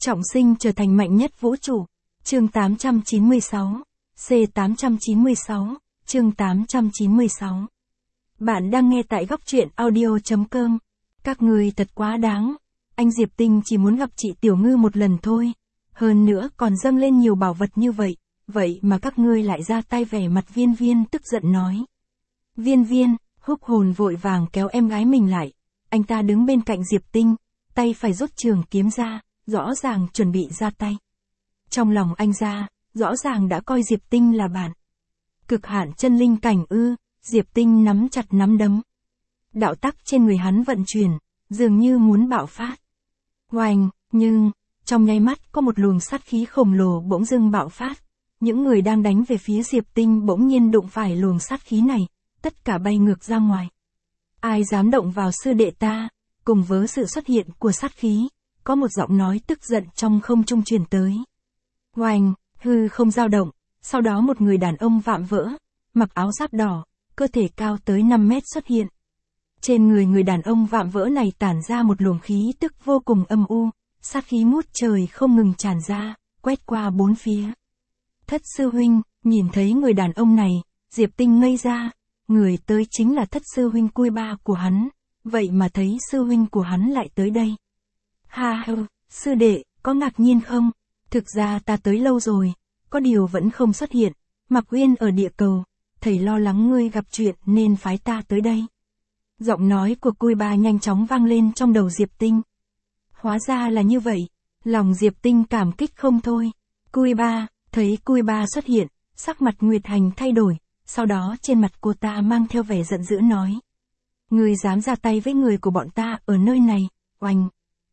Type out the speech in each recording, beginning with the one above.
Trọng sinh trở thành mạnh nhất vũ trụ. Chương 896. C896. Chương 896. Bạn đang nghe tại góc truyện audio.com. Các người thật quá đáng. Anh Diệp Tinh chỉ muốn gặp chị Tiểu Ngư một lần thôi. Hơn nữa còn dâng lên nhiều bảo vật như vậy. Vậy mà các ngươi lại ra tay, vẻ mặt Viên Viên tức giận nói. Viên, Húc Hồn vội vàng kéo em gái mình lại. Anh ta đứng bên cạnh Diệp Tinh, tay phải rút trường kiếm ra, rõ ràng chuẩn bị ra tay. Trong lòng anh ra, rõ ràng đã coi Diệp Tinh là bạn. Cực hạn chân linh cảnh ư? Diệp Tinh nắm chặt nắm đấm. Đạo tắc trên người hắn vận chuyển, dường như muốn bạo phát. Oanh, nhưng, trong nháy mắt có một luồng sát khí khổng lồ bỗng dưng bạo phát. Những người đang đánh về phía Diệp Tinh bỗng nhiên đụng phải luồng sát khí này, tất cả bay ngược ra ngoài. Ai dám động vào sư đệ ta? Cùng với sự xuất hiện của sát khí, có một giọng nói tức giận trong không trung truyền tới. Oanh, hư không dao động, sau đó một người đàn ông vạm vỡ, mặc áo giáp đỏ, cơ thể cao tới 5 mét xuất hiện. Trên người đàn ông vạm vỡ này tản ra một luồng khí tức vô cùng âm u, sát khí ngút trời không ngừng tràn ra, quét qua bốn phía. Thất sư huynh, nhìn thấy người đàn ông này, Diệp Tinh ngây ra, người tới chính là thất sư huynh cui ba của hắn, vậy mà thấy sư huynh của hắn lại tới đây. Ha ha, sư đệ, có ngạc nhiên không? Thực ra ta tới lâu rồi, có điều vẫn không xuất hiện, Mạc Uyên ở địa cầu, thầy lo lắng ngươi gặp chuyện nên phái ta tới đây. Giọng nói của cui ba nhanh chóng vang lên trong đầu Diệp Tinh. Hóa ra là như vậy, lòng Diệp Tinh cảm kích không thôi. Cui ba, thấy cui ba xuất hiện, sắc mặt Nguyệt Hành thay đổi, sau đó trên mặt cô ta mang theo vẻ giận dữ nói. Ngươi dám ra tay với người của bọn ta ở nơi này, oanh.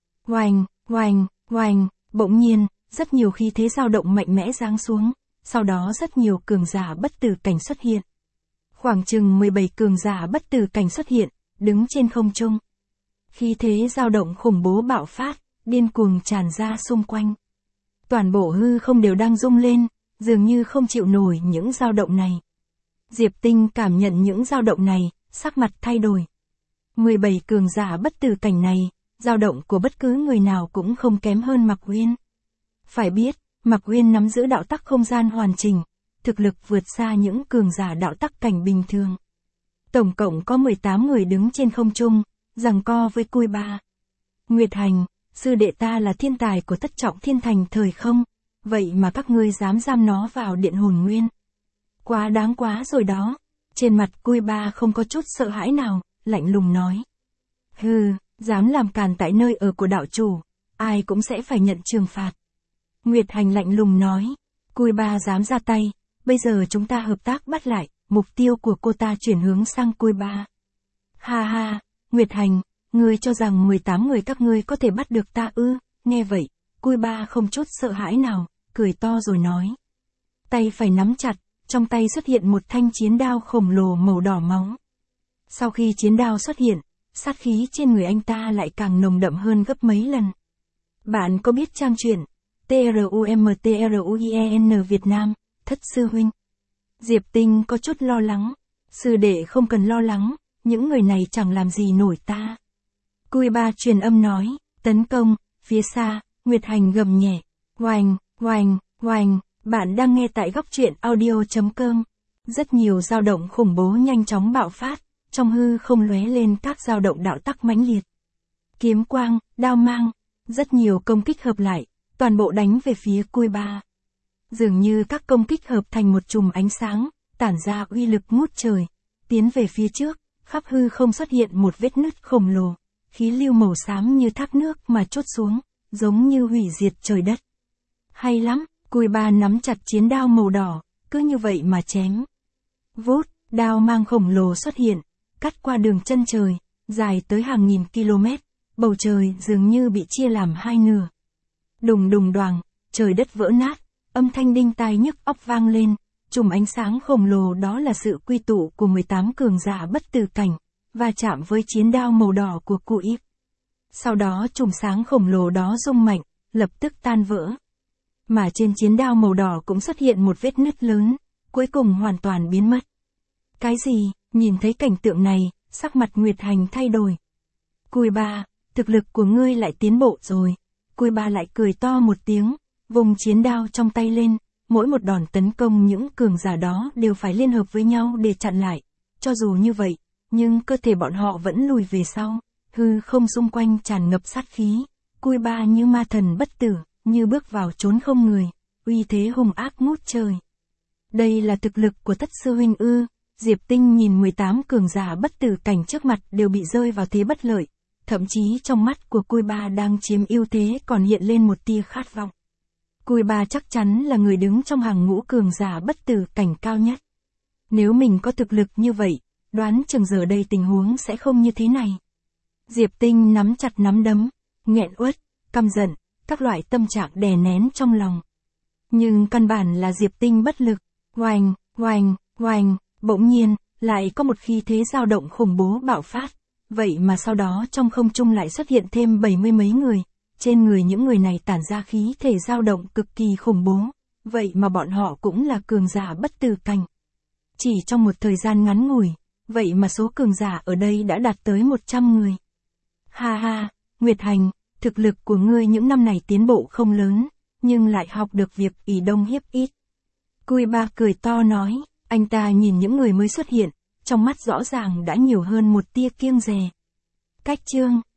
Oanh, bỗng nhiên, rất nhiều khí thế dao động mạnh mẽ giáng xuống, sau đó rất nhiều cường giả bất tử cảnh xuất hiện. Khoảng chừng 17 cường giả bất tử cảnh xuất hiện, đứng trên không trung. Khí thế dao động khủng bố bạo phát, điên cuồng tràn ra xung quanh. Toàn bộ hư không đều đang rung lên, dường như không chịu nổi những dao động này. Diệp Tinh cảm nhận những dao động này, sắc mặt thay đổi. 17 cường giả bất tử cảnh này, dao động của bất cứ người nào cũng không kém hơn Mạc Uyên. Phải biết, Mạc Uyên nắm giữ đạo tắc không gian hoàn chỉnh, thực lực vượt xa những cường giả đạo tắc cảnh bình thường. Tổng cộng có 18 người đứng trên không trung, giằng co với cui ba. Nguyệt Hành, sư đệ ta là thiên tài của thất trọng thiên thành thời không, vậy mà các ngươi dám giam nó vào điện hồn nguyên. Quá đáng quá rồi đó. Trên mặt cui ba không có chút sợ hãi nào, lạnh lùng nói. Hừ, dám làm càn tại nơi ở của đạo chủ, ai cũng sẽ phải nhận trừng phạt. Nguyệt Hành lạnh lùng nói. Cui ba dám ra tay, bây giờ chúng ta hợp tác bắt lại, mục tiêu của cô ta chuyển hướng sang cui ba. Ha ha, Nguyệt Hành, ngươi cho rằng 18 người các ngươi có thể bắt được ta ư? Nghe vậy, cui ba không chút sợ hãi nào, cười to rồi nói. Tay phải nắm chặt, trong tay xuất hiện một thanh chiến đao khổng lồ màu đỏ máu. Sau khi chiến đao xuất hiện, sát khí trên người anh ta lại càng nồng đậm hơn gấp mấy lần. Bạn có biết trang truyện TRUMTRUIEN Việt Nam, thất sư huynh? Diệp Tinh có chút lo lắng. Sư đệ không cần lo lắng, những người này chẳng làm gì nổi ta. Cui ba truyền âm nói, tấn công, phía xa, Nguyệt Hành gầm nhẹ. Oanh, bạn đang nghe tại góc truyện audio.com. Rất nhiều dao động khủng bố nhanh chóng bạo phát, trong hư không lóe lên các dao động đạo tắc mãnh liệt. Kiếm quang, đao mang, rất nhiều công kích hợp lại, toàn bộ đánh về phía cui ba. Dường như các công kích hợp thành một chùm ánh sáng, tản ra uy lực ngút trời, tiến về phía trước, khắp hư không xuất hiện một vết nứt khổng lồ, khí lưu màu xám như thác nước mà trút xuống, giống như hủy diệt trời đất. Hay lắm, cui ba nắm chặt chiến đao màu đỏ, cứ như vậy mà chém. Vút, đao mang khổng lồ xuất hiện, cắt qua đường chân trời, dài tới hàng nghìn km, bầu trời dường như bị chia làm hai nửa. Đùng đoàng, trời đất vỡ nát, âm thanh đinh tai nhức óc vang lên, chùm ánh sáng khổng lồ đó là sự quy tụ của 18 cường giả bất tử cảnh, và chạm với chiến đao màu đỏ của cụ Íp. Sau đó chùm sáng khổng lồ đó rung mạnh, lập tức tan vỡ. Mà trên chiến đao màu đỏ cũng xuất hiện một vết nứt lớn, cuối cùng hoàn toàn biến mất. Cái gì? Nhìn thấy cảnh tượng này, sắc mặt Nguyệt Hành thay đổi. Cui ba, thực lực của ngươi lại tiến bộ rồi. Cui Ba lại cười to một tiếng, vùng chiến đao trong tay lên, mỗi một đòn tấn công những cường giả đó đều phải liên hợp với nhau để chặn lại. Cho dù như vậy, nhưng cơ thể bọn họ vẫn lùi về sau, hư không xung quanh tràn ngập sát khí. Cui Ba như ma thần bất tử, như bước vào chốn không người, uy thế hung ác ngút trời. Đây là thực lực của Thất sư huynh ư? Diệp Tinh nhìn 18 cường giả bất tử cảnh trước mặt đều bị rơi vào thế bất lợi, thậm chí trong mắt của Cui Ba đang chiếm ưu thế còn hiện lên một tia khát vọng. Cui Ba chắc chắn là người đứng trong hàng ngũ cường giả bất tử cảnh cao nhất. Nếu mình có thực lực như vậy, đoán chừng giờ đây tình huống sẽ không như thế này. Diệp Tinh nắm chặt nắm đấm, nghẹn uất, căm giận, các loại tâm trạng đè nén trong lòng. Nhưng căn bản là Diệp Tinh bất lực, oanh, oanh, oanh, bỗng nhiên, lại có một khí thế dao động khủng bố bạo phát. Vậy mà sau đó trong không trung lại xuất hiện thêm 70 mấy người, trên người những người này tản ra khí thể dao động cực kỳ khủng bố, vậy mà bọn họ cũng là cường giả bất tử cảnh. Chỉ trong một thời gian ngắn ngủi, vậy mà số cường giả ở đây đã đạt tới 100 người. Ha ha, Nguyệt Hành, thực lực của ngươi những năm này tiến bộ không lớn, nhưng lại học được việc ỷ đông hiếp ít. Cui Ba cười to nói, anh ta nhìn những người mới xuất hiện, trong mắt rõ ràng đã nhiều hơn một tia kiêng dè. Cách chương